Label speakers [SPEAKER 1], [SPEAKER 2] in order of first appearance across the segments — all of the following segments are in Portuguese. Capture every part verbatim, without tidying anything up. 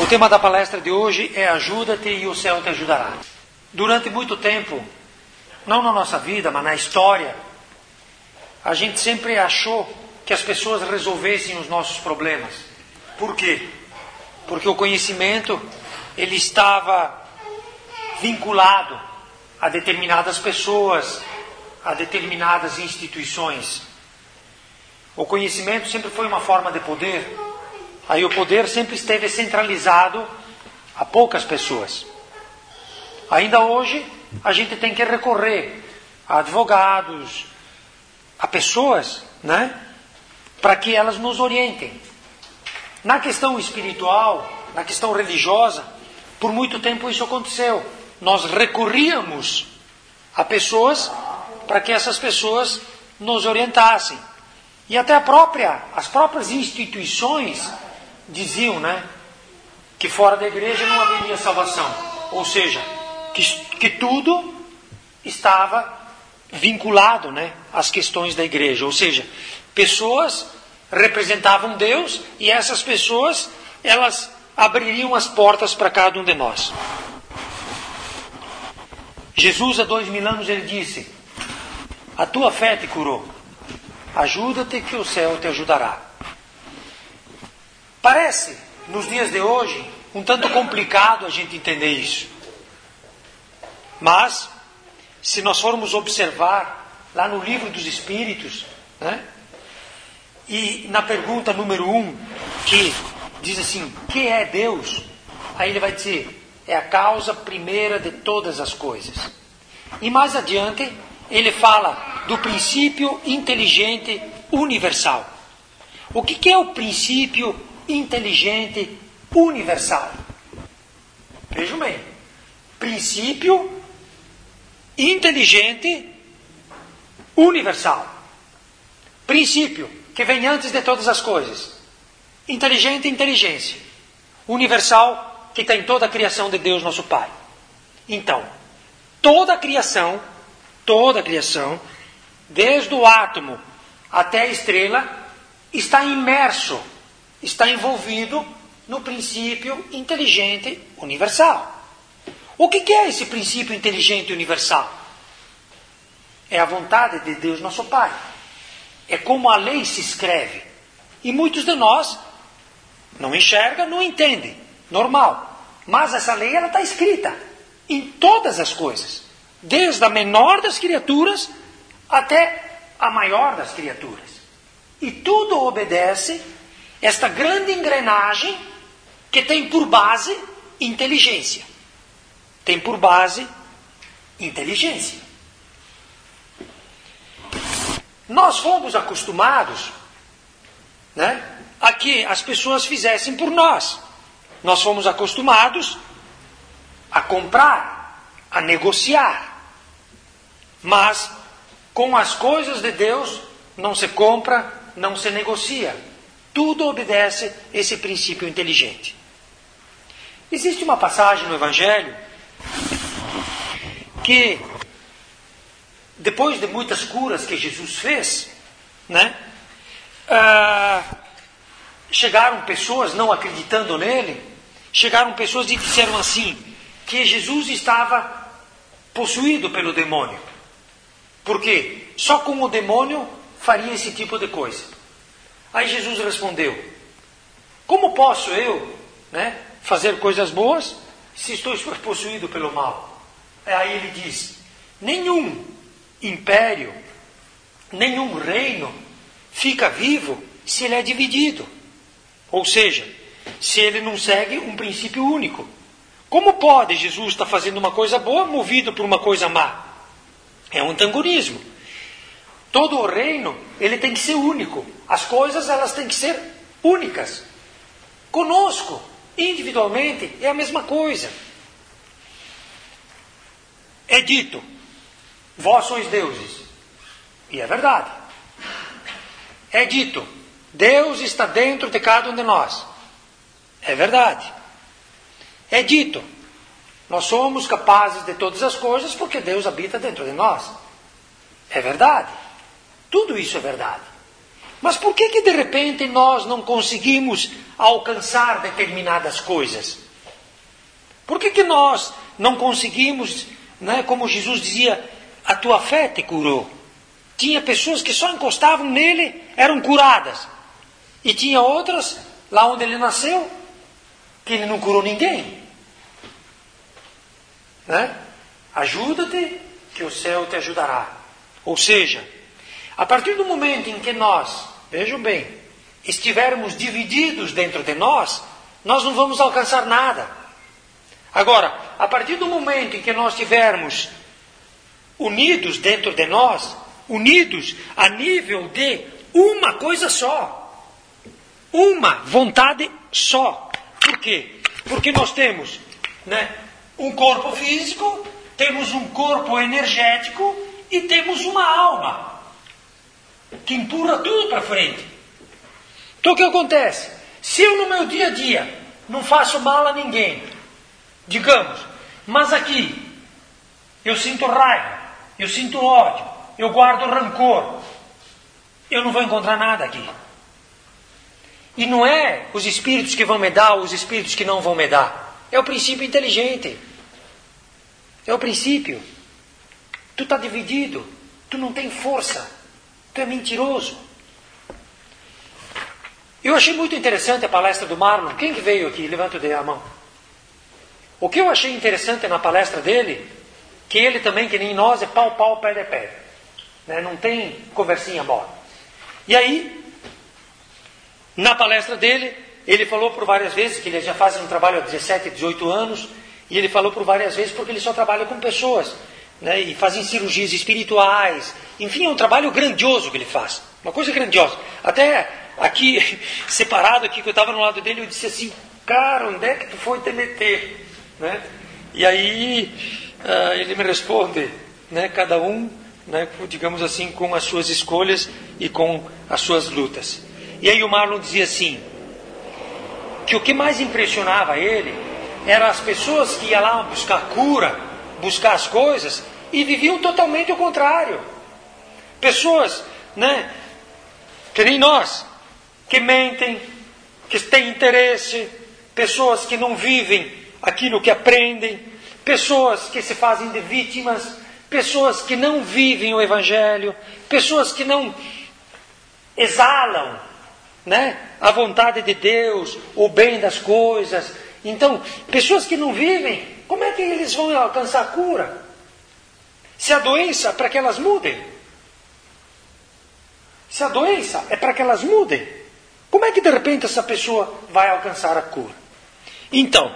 [SPEAKER 1] tema da palestra de hoje é Ajuda-te e o céu te ajudará. Durante muito tempo, não na nossa vida, mas na história, a gente sempre achou que as pessoas resolvessem os nossos problemas. Por quê? Porque o conhecimento, ele estava vinculado a determinadas pessoas, a determinadas instituições. O conhecimento sempre foi uma forma de poder. Aí o poder sempre esteve centralizado a poucas pessoas. Ainda hoje, a gente tem que recorrer a advogados, a pessoas, né, para que elas nos orientem. Na questão espiritual, na questão religiosa, por muito tempo isso aconteceu. Nós recorríamos a pessoas para que essas pessoas nos orientassem. E até a própria, as próprias instituições diziam, né, que fora da igreja não haveria salvação. Ou seja, que, que tudo estava vinculado, né, às questões da igreja. Ou seja, pessoas representavam Deus e essas pessoas, elas abririam as portas para cada um de nós. Jesus, há dois mil anos, ele disse: a tua fé te curou. Ajuda-te que o céu te ajudará. Parece, nos dias de hoje, um tanto complicado a gente entender isso. Mas, se nós formos observar lá no livro dos Espíritos, né, e na pergunta número um, que diz assim, que é Deus? Aí ele vai dizer, é a causa primeira de todas as coisas. E mais adiante, ele fala do princípio inteligente universal. O que, que é o princípio inteligente universal? Vejam bem, princípio inteligente universal. Princípio que vem antes de todas as coisas. Inteligente, inteligência. Universal, que está em toda a criação de Deus, nosso Pai. Então, toda a criação, toda a criação, desde o átomo até a estrela, está imerso, está envolvido no princípio inteligente universal. O que é esse princípio inteligente universal? É a vontade de Deus, nosso Pai. É como a lei se escreve. E muitos de nós não enxergam, não entendem. Normal. Mas essa lei, ela está escrita em todas as coisas. Desde a menor das criaturas até a maior das criaturas. E tudo obedece esta grande engrenagem que tem por base inteligência. Tem por base inteligência. Nós fomos acostumados, né, a que as pessoas fizessem por nós. Nós fomos acostumados a comprar, a negociar. Mas com as coisas de Deus não se compra, não se negocia. Tudo obedece esse princípio inteligente. Existe uma passagem no Evangelho que, depois de muitas curas que Jesus fez, né, ah, chegaram pessoas, não acreditando nele, chegaram pessoas e disseram assim, que Jesus estava possuído pelo demônio. Por quê? Só com o demônio faria esse tipo de coisa. Aí Jesus respondeu, como posso eu, né, fazer coisas boas se estou possuído pelo mal? Aí ele diz, nenhum império, nenhum reino fica vivo se ele é dividido. Ou seja, se ele não segue um princípio único. Como pode Jesus estar fazendo uma coisa boa movido por uma coisa má? É um antagonismo. Todo o reino, ele tem que ser único. As coisas, elas têm que ser únicas. Conosco, individualmente, é a mesma coisa. É dito, vós sois deuses. E é verdade. É dito, Deus está dentro de cada um de nós. É verdade. É dito, nós somos capazes de todas as coisas porque Deus habita dentro de nós. É verdade. Tudo isso é verdade. Mas por que que de repente nós não conseguimos alcançar determinadas coisas? Por que que nós não conseguimos, né, como Jesus dizia, a tua fé te curou? Tinha pessoas que só encostavam nele, eram curadas. E tinha outras, lá onde ele nasceu, que ele não curou ninguém. Né? Ajuda-te, que o céu te ajudará. Ou seja, a partir do momento em que nós, vejam bem, estivermos divididos dentro de nós, nós não vamos alcançar nada. Agora, a partir do momento em que nós estivermos unidos dentro de nós, unidos a nível de uma coisa só, uma vontade só. Por quê? Porque nós temos, né, um corpo físico, temos um corpo energético e temos uma alma que empurra tudo para frente. Então o que acontece? Se eu no meu dia a dia não faço mal a ninguém, digamos, mas aqui eu sinto raiva, eu sinto ódio, eu guardo rancor, eu não vou encontrar nada aqui. E não é os espíritos que vão me dar ou os espíritos que não vão me dar. É o princípio inteligente. É o princípio. Tu está dividido. Tu não tem força. Tu é mentiroso. Eu achei muito interessante a palestra do Marlon. Quem que veio aqui? Levanta a mão. O que eu achei interessante na palestra dele, que ele também, que nem nós, é pau, pau, pedra, pedra. Né? Não tem conversinha mole. E aí, na palestra dele, ele falou por várias vezes, que ele já faz um trabalho há dezessete, dezoito anos, e ele falou por várias vezes porque ele só trabalha com pessoas, né, e fazem cirurgias espirituais, enfim, é um trabalho grandioso que ele faz, uma coisa grandiosa. Até aqui, separado aqui, que eu estava no lado dele, eu disse assim, cara, onde é que tu foi te meter? Né? E aí, uh, ele me responde, né, cada um, né, digamos assim, com as suas escolhas e com as suas lutas. E aí o Marlon dizia assim, que o que mais impressionava ele eram as pessoas que iam lá buscar cura, buscar as coisas, e viviam totalmente o contrário. Pessoas, né, que nem nós, que mentem, que têm interesse, pessoas que não vivem aquilo que aprendem, pessoas que se fazem de vítimas, pessoas que não vivem o Evangelho, pessoas que não exalam, né, a vontade de Deus, o bem das coisas. Então, pessoas que não vivem, como é que eles vão alcançar a cura? Se a doença é para que elas mudem. Se a doença é para que elas mudem, como é que de repente essa pessoa vai alcançar a cura? Então,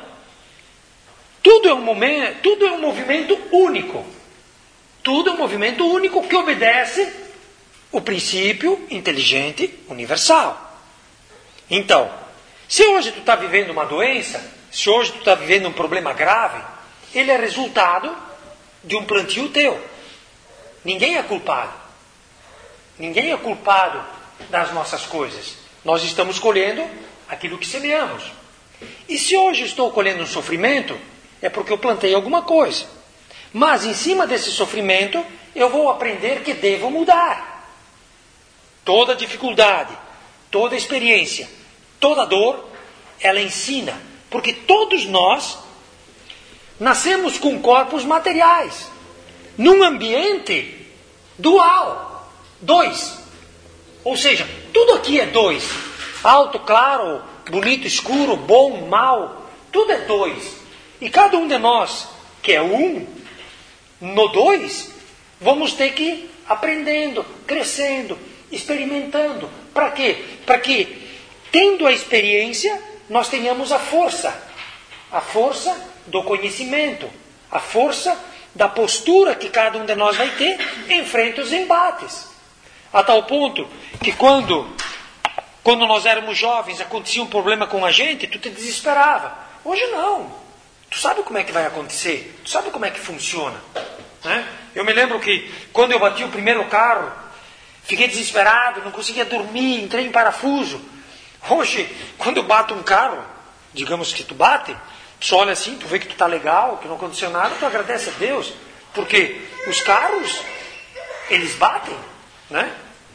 [SPEAKER 1] tudo é um momento, tudo é um movimento único. Tudo é um movimento único que obedece o princípio inteligente universal. Então, se hoje tu está vivendo uma doença, se hoje tu está vivendo um problema grave, ele é resultado de um plantio teu. Ninguém é culpado. Ninguém é culpado das nossas coisas. Nós estamos colhendo aquilo que semeamos. E se hoje estou colhendo um sofrimento, é porque eu plantei alguma coisa. Mas em cima desse sofrimento, eu vou aprender que devo mudar. Toda dificuldade, toda experiência, toda dor, ela ensina. Porque todos nós nascemos com corpos materiais, num ambiente dual, dois. Ou seja, tudo aqui é dois. Alto, claro, bonito, escuro, bom, mal, tudo é dois. E cada um de nós, que é um, no dois, vamos ter que ir aprendendo, crescendo, experimentando. Para quê? Para que, tendo a experiência, nós tenhamos a força. A força do conhecimento. A força da postura que cada um de nós vai ter em frente aos embates. A tal ponto que quando, quando nós éramos jovens, acontecia um problema com a gente, tu te desesperava. Hoje não. Tu sabe como é que vai acontecer. Tu sabe como é que funciona. Né? Eu me lembro que quando eu bati o primeiro carro, fiquei desesperado, não conseguia dormir, entrei em parafuso. Hoje, quando eu bato um carro, digamos que tu bate, tu olha assim, tu vê que tu está legal, que não aconteceu nada, tu agradece a Deus. Porque os carros, eles batem, né?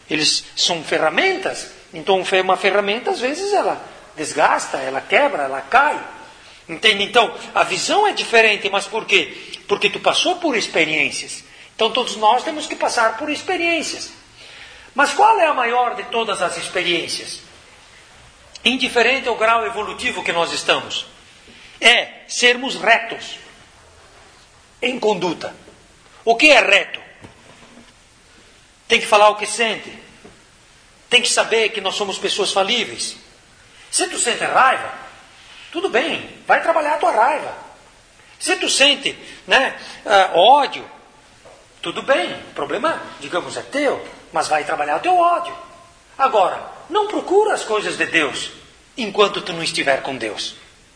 [SPEAKER 1] Eles são ferramentas. Então uma ferramenta às vezes ela desgasta, ela quebra, ela cai. Entende? Então a visão é diferente, mas por quê? Porque tu passou por experiências. Então todos nós temos que passar por experiências. Mas qual é a maior de todas as experiências? Indiferente ao grau evolutivo que nós estamos, é sermos retos em conduta. O que é reto? Tem que falar o que sente. Tem que saber que nós somos pessoas falíveis. Se tu sente raiva, tudo bem, vai trabalhar a tua raiva. Se tu sente, né, uh, ódio, tudo bem, o problema, digamos, é teu, mas vai trabalhar o teu ódio. Agora, não procura as coisas de Deus enquanto tu não estiver com Deus.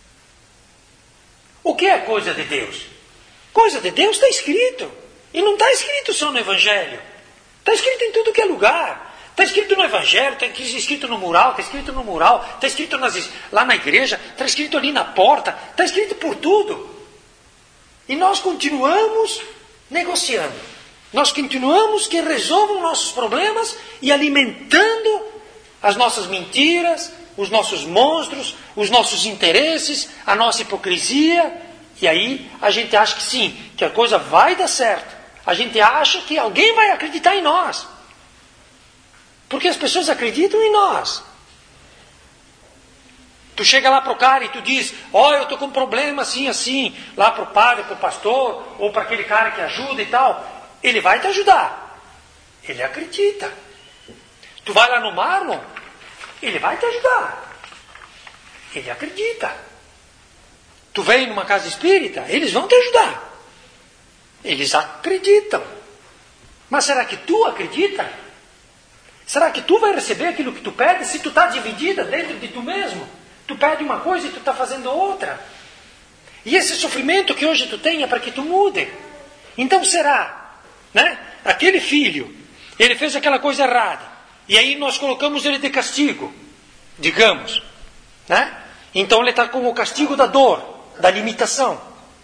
[SPEAKER 1] O que é coisa de Deus? Coisa de Deus está escrito. E não está escrito só no Evangelho. Está escrito em tudo que é lugar. Está escrito no Evangelho, está escrito no mural, está escrito no mural, está escrito nas, lá na igreja, está escrito ali na porta, está escrito por tudo. E nós continuamos negociando. Nós continuamos que resolvam nossos problemas e alimentando as nossas mentiras, os nossos monstros, os nossos interesses, a nossa hipocrisia. E aí a gente acha que sim, que a coisa vai dar certo. A gente acha que alguém vai acreditar em nós. Porque as pessoas acreditam em nós. Tu chega lá para o cara e tu diz, ó, oh, eu estou com um problema assim, assim, lá para o padre, para o pastor, ou para aquele cara que ajuda e tal. Ele vai te ajudar. Ele acredita. Tu vai lá no Marlon, ele vai te ajudar. Ele acredita. Tu vem numa casa espírita, eles vão te ajudar. Eles acreditam. Mas será que tu acredita? Será que tu vai receber aquilo que tu pede se tu está dividida dentro de tu mesmo? Tu pede uma coisa e tu está fazendo outra. E esse sofrimento que hoje tu tem é para que tu mude. Então será, né? Aquele filho, ele fez aquela coisa errada. E aí nós colocamos ele de castigo, digamos, né? Então ele está com o castigo da dor, da limitação.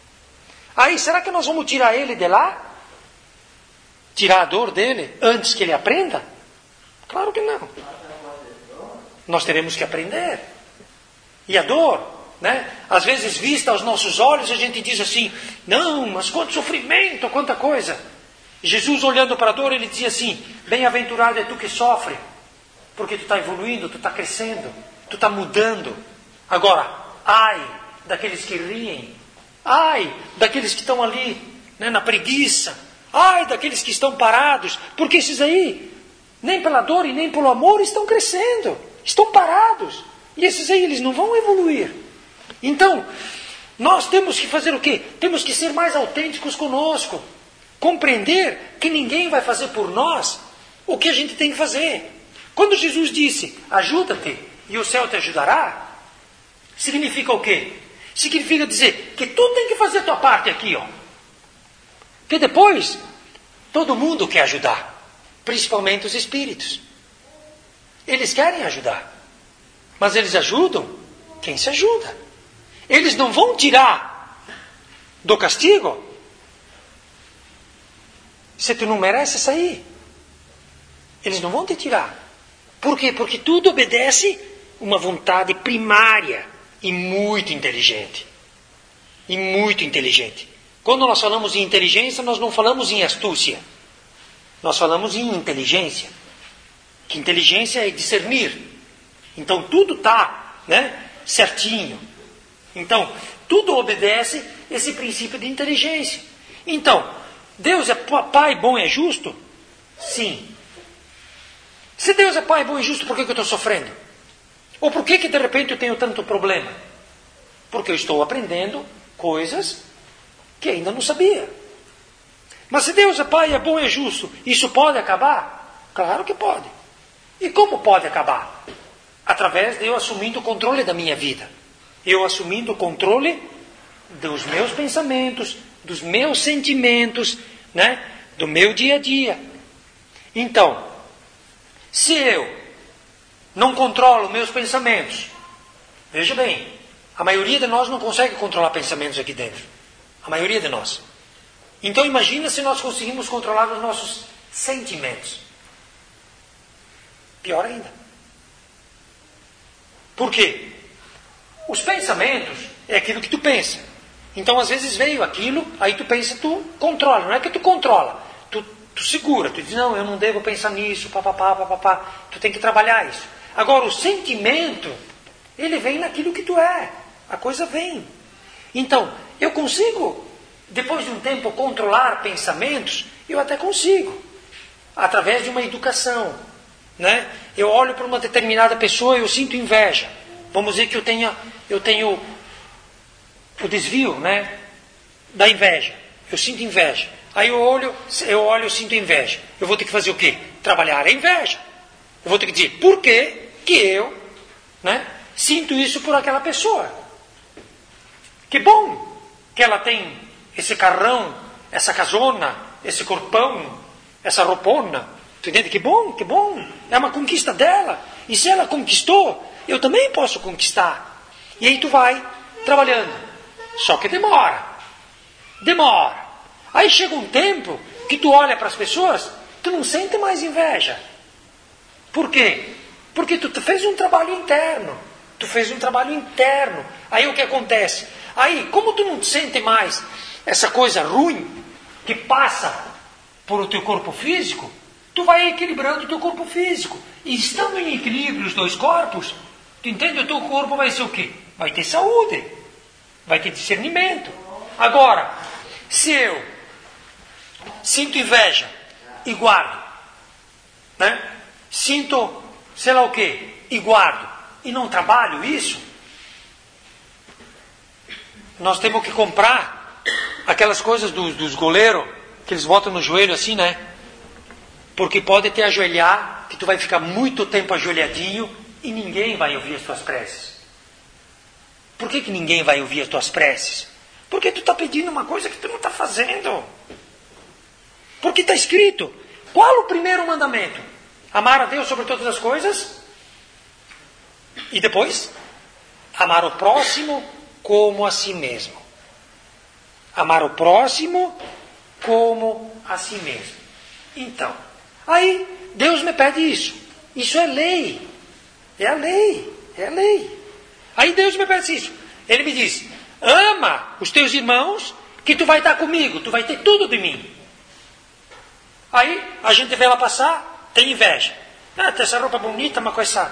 [SPEAKER 1] Aí será que nós vamos tirar ele de lá? Tirar a dor dele antes que ele aprenda? Claro que não. Nós teremos que aprender. E a dor, né? Às vezes vista aos nossos olhos, a gente diz assim, não, mas quanto sofrimento, quanta coisa. Jesus olhando para a dor, ele dizia assim, bem-aventurado é tu que sofre, porque tu está evoluindo, tu está crescendo, tu está mudando. Agora, ai daqueles que riem, ai daqueles que estão ali, né, na preguiça, ai daqueles que estão parados, porque esses aí, nem pela dor e nem pelo amor, estão crescendo, estão parados. E esses aí, eles não vão evoluir. Então, nós temos que fazer o quê? Temos que ser mais autênticos conosco. Compreender que ninguém vai fazer por nós o que a gente tem que fazer. Quando Jesus disse, ajuda-te e o céu te ajudará, significa o quê? Significa dizer que tu tem que fazer a tua parte aqui, ó. Que depois, todo mundo quer ajudar. Principalmente os espíritos. Eles querem ajudar. Mas eles ajudam quem se ajuda. Eles não vão tirar do castigo se tu não merece sair. Eles não vão te tirar. Por quê? Porque tudo obedece uma vontade primária e muito inteligente. E muito inteligente. Quando nós falamos em inteligência, nós não falamos em astúcia. Nós falamos em inteligência. Que inteligência é discernir. Então tudo está, né, certinho. Então, tudo obedece esse princípio de inteligência. Então, Deus é pai bom e justo? Sim. Se Deus é pai bom e justo, por que, que eu estou sofrendo? Ou por que, que de repente eu tenho tanto problema? Porque eu estou aprendendo coisas que ainda não sabia. Mas se Deus é pai, é bom e justo, isso pode acabar? Claro que pode. E como pode acabar? Através de eu assumindo o controle da minha vida. Eu assumindo o controle dos meus pensamentos, dos meus sentimentos, né? Do meu dia a dia. Então, se eu não controlo meus pensamentos, veja bem, a maioria de nós não consegue controlar pensamentos aqui dentro. A maioria de nós. Então imagina se nós conseguimos controlar os nossos sentimentos. Pior ainda. Por quê? Os pensamentos é aquilo que tu pensa. Então, às vezes veio aquilo, aí tu pensa, tu controla. Não é que tu controla, tu, tu segura. Tu diz, não, eu não devo pensar nisso, papapá, papapá. Tu tem que trabalhar isso. Agora, o sentimento, ele vem naquilo que tu é. A coisa vem. Então, eu consigo, depois de um tempo, controlar pensamentos? Eu até consigo. Através de uma educação. Né? Eu olho para uma determinada pessoa e eu sinto inveja. Vamos dizer que eu tenha, eu tenho o desvio, né, da inveja. Eu sinto inveja. Aí eu olho, eu olho, eu sinto inveja. Eu vou ter que fazer o quê? Trabalhar a inveja. Eu vou ter que dizer por que que eu, né, sinto isso por aquela pessoa. Que bom que ela tem esse carrão, essa casona, esse corpão, essa roupona. Tu entende? Que bom, que bom. É uma conquista dela. E se ela conquistou, eu também posso conquistar. E aí tu vai trabalhando. Só que demora. Demora. Aí chega um tempo que tu olha para as pessoas, tu não sente mais inveja. Por quê? Porque tu fez um trabalho interno. Tu fez um trabalho interno. Aí o que acontece? Aí, como tu não sente mais essa coisa ruim que passa por o teu corpo físico, tu vai equilibrando o teu corpo físico. E estando em equilíbrio os dois corpos, tu entende? O teu corpo vai ser o quê? Vai ter saúde. Vai ter discernimento. Agora, se eu sinto inveja e guardo, né? Sinto, sei lá o quê, e guardo, e não trabalho isso, nós temos que comprar aquelas coisas dos, dos goleiros, que eles botam no joelho assim, né? Porque pode te ajoelhar, que tu vai ficar muito tempo ajoelhadinho e ninguém vai ouvir as tuas preces. Por que que ninguém vai ouvir as tuas preces? Porque tu está pedindo uma coisa que tu não está fazendo. Porque está escrito. Qual o primeiro mandamento? Amar a Deus sobre todas as coisas. E depois? Amar o próximo como a si mesmo. Amar o próximo como a si mesmo. Então, aí Deus me pede isso. Isso é lei. É a lei. É a lei. Aí Deus me pede isso. Ele me diz, ama os teus irmãos, que tu vai estar comigo, tu vai ter tudo de mim. Aí a gente vê ela passar, tem inveja. Ah, tem essa roupa bonita, mas com essa...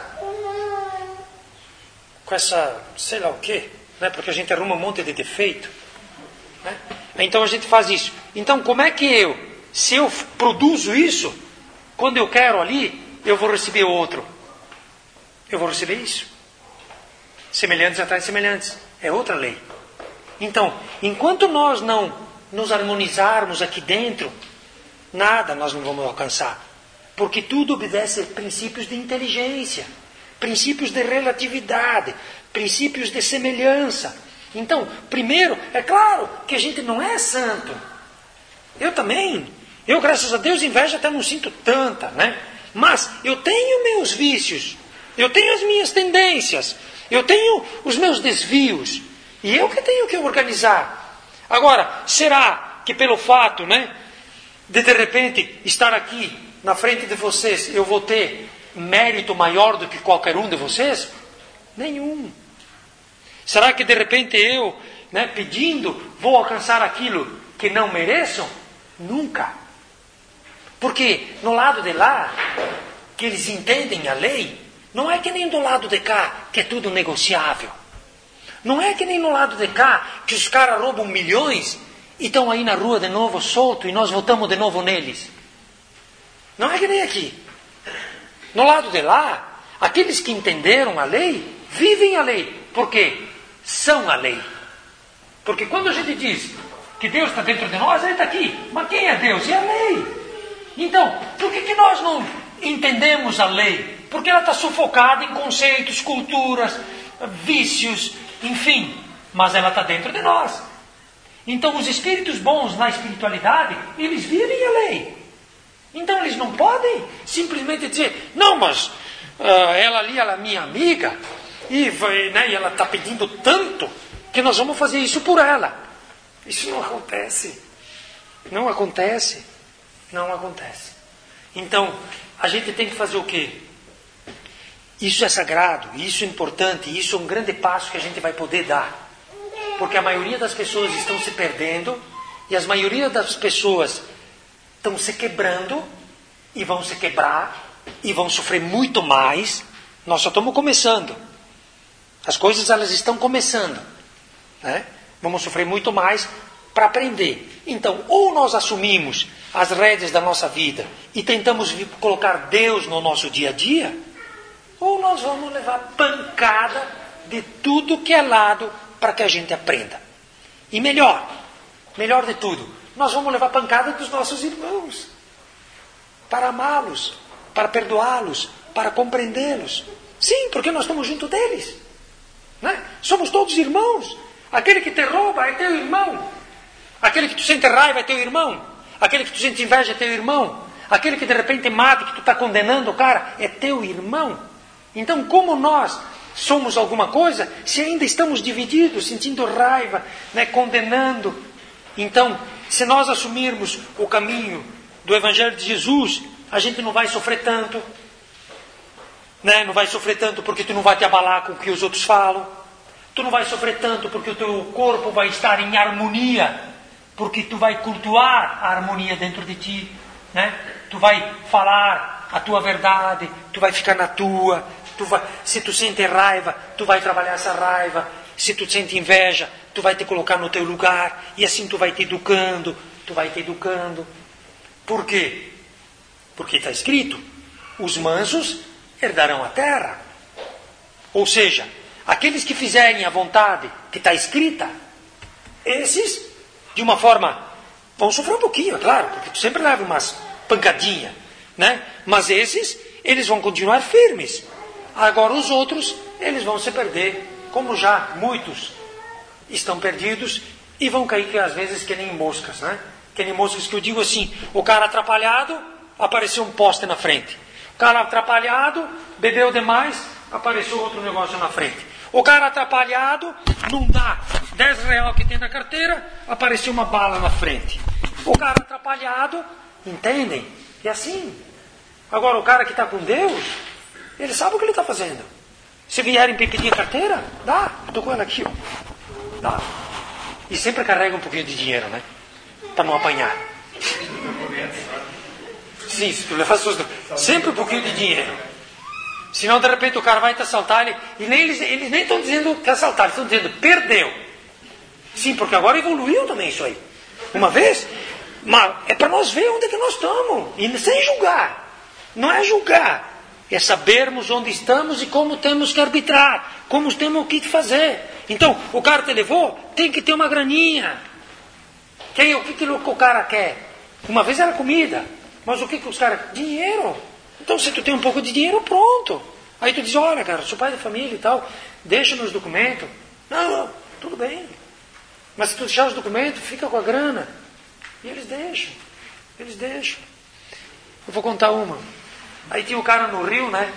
[SPEAKER 1] Com essa, sei lá o quê, né? Porque a gente arruma um monte de defeito. Né? Então a gente faz isso. Então como é que eu, se eu produzo isso, quando eu quero ali, eu vou receber outro. Eu vou receber isso. Semelhantes atrás de semelhantes. É outra lei. Então, enquanto nós não nos harmonizarmos aqui dentro, nada nós não vamos alcançar. Porque tudo obedece a princípios de inteligência, princípios de relatividade, princípios de semelhança. Então, primeiro, é claro que a gente não é santo. Eu também. Eu, graças a Deus, inveja até não sinto tanta, né? Mas eu tenho meus vícios. Eu tenho as minhas tendências. Eu tenho os meus desvios. E eu que tenho que organizar. Agora, será que pelo fato, né, de de repente estar aqui na frente de vocês, eu vou ter mérito maior do que qualquer um de vocês? Nenhum. Será que de repente eu, né, pedindo, vou alcançar aquilo que não mereço? Nunca. Porque no lado de lá, que eles entendem a lei, não é que nem do lado de cá, que é tudo negociável. Não é que nem no lado de cá, que os caras roubam milhões e estão aí na rua de novo solto e nós votamos de novo neles. Não é que nem aqui. No lado de lá, aqueles que entenderam a lei, vivem a lei. Por quê? São a lei. Porque quando a gente diz que Deus está dentro de nós, Ele está aqui. Mas quem é Deus? É a lei. Então, por que, que nós não entendemos a lei? Porque ela está sufocada em conceitos, culturas, vícios, enfim. Mas ela está dentro de nós. Então, os espíritos bons na espiritualidade, eles vivem a lei. Então, eles não podem simplesmente dizer, não, mas uh, ela ali, ela é minha amiga, e, né, e ela está pedindo tanto, que nós vamos fazer isso por ela. Isso não acontece. Não acontece. Não acontece. Então, a gente tem que fazer o quê? Isso é sagrado, isso é importante, isso é um grande passo que a gente vai poder dar. Porque a maioria das pessoas estão se perdendo e a maioria das pessoas estão se quebrando e vão se quebrar e vão sofrer muito mais. Nós só estamos começando. As coisas elas estão começando, né? Vamos sofrer muito mais para aprender. Então, ou nós assumimos as rédeas da nossa vida e tentamos colocar Deus no nosso dia a dia, ou nós vamos levar pancada de tudo que é lado para que a gente aprenda. E melhor, melhor de tudo, nós vamos levar pancada dos nossos irmãos, para amá-los, para perdoá-los, para compreendê-los. Sim, porque nós estamos junto deles, né? Somos todos irmãos. Aquele que te rouba é teu irmão. Aquele que tu sente raiva é teu irmão. Aquele que tu sente inveja é teu irmão. Aquele que de repente mata, que tu está condenando o cara, é teu irmão. Então, como nós somos alguma coisa, se ainda estamos divididos, sentindo raiva, né, condenando? Então, se nós assumirmos o caminho do Evangelho de Jesus, a gente não vai sofrer tanto, né? Não vai sofrer tanto porque tu não vai te abalar com o que os outros falam. Tu não vai sofrer tanto porque o teu corpo vai estar em harmonia, porque tu vai cultuar a harmonia dentro de ti, né? Tu vai falar a tua verdade, tu vai ficar na tua. Tu vai, se tu sente raiva, tu vai trabalhar essa raiva. Se tu sente inveja, tu vai te colocar no teu lugar. E assim tu vai te educando, tu vai te educando. Por quê? Porque está escrito, os mansos herdarão a terra. Ou seja, aqueles que fizerem a vontade que está escrita, esses, de uma forma, vão sofrer um pouquinho, é claro, porque tu sempre leva umas pancadinhas, né? Mas esses, eles vão continuar firmes. Agora os outros, eles vão se perder, como já muitos estão perdidos e vão cair, que às vezes, que nem moscas, né? Que nem moscas que eu digo assim, o cara atrapalhado, apareceu um poste na frente. O cara atrapalhado, bebeu demais, apareceu outro negócio na frente. O cara atrapalhado, não dá dez reais que tem na carteira, apareceu uma bala na frente. O cara atrapalhado, entendem? É assim. Agora o cara que está com Deus, ele sabe o que ele está fazendo. Se vierem pedir carteira, dá. Estou com ela aqui, ó. Dá. E sempre carrega um pouquinho de dinheiro, né? Para não apanhar. Sim, se tu levar suas... sempre um pouquinho de dinheiro. Senão, de repente, o cara vai te assaltar. Ele... E nem, eles, eles nem estão dizendo que assaltar, eles estão dizendo perdeu. Sim, porque agora evoluiu também isso aí. Uma vez, mas é para nós ver onde é que nós estamos. E sem julgar. Não é julgar. É sabermos onde estamos e como temos que arbitrar. Como temos que fazer. Então, o cara te levou, tem que ter uma graninha. Quem, o que, que o cara quer? Uma vez era comida. Mas o que, que os caras... Dinheiro. Então, se tu tem um pouco de dinheiro, pronto. Aí tu diz, olha, cara, sou pai de família e tal, deixa meus documentos. Não, não, tudo bem. Mas se tu deixar os documentos, fica com a grana. E eles deixam. Eles deixam. Eu vou contar uma. Aí tinha um cara no Rio, né?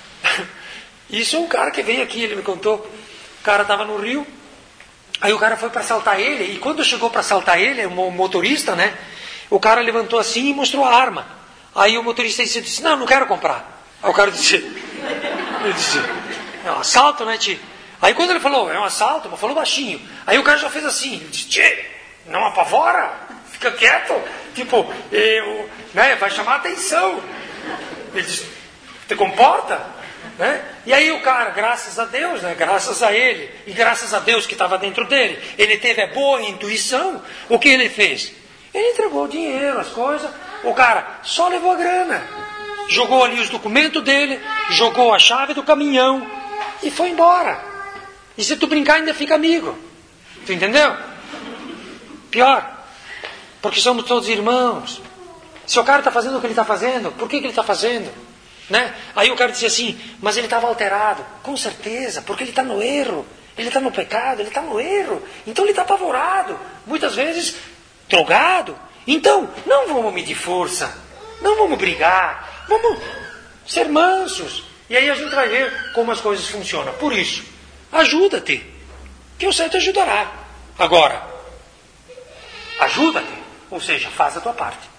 [SPEAKER 1] Isso é um cara que veio aqui, ele me contou. O cara estava no Rio. Aí o cara foi para assaltar ele. E quando chegou para assaltar ele, o motorista, né? O cara levantou assim e mostrou a arma. Aí o motorista disse, não, não quero comprar. Aí o cara disse, ele disse, é um assalto, né, tio? Aí quando ele falou, é um assalto, mas falou baixinho. Aí o cara já fez assim, ele disse, tchê, não apavora, fica quieto. Tipo, eu, né, vai chamar a atenção. Ele disse, te comporta? Né? E aí o cara, graças a Deus, né, graças a ele, e graças a Deus que estava dentro dele, ele teve a boa intuição, o que ele fez? Ele entregou o dinheiro, as coisas, o cara só levou a grana, jogou ali os documentos dele, jogou a chave do caminhão e foi embora. E se tu brincar ainda fica amigo. Tu entendeu? Pior, porque somos todos irmãos. Se o cara está fazendo o que ele está fazendo, por que, que ele está fazendo? Né? Aí o cara disse assim, mas ele estava alterado. Com certeza, porque ele está no erro. Ele está no pecado, ele está no erro. Então ele está apavorado. Muitas vezes, drogado. Então, não vamos medir força. Não vamos brigar. Vamos ser mansos. E aí a gente vai ver como as coisas funcionam. Por isso, ajuda-te. Que o céu te ajudará. Agora, ajuda-te. Ou seja, faz a tua parte.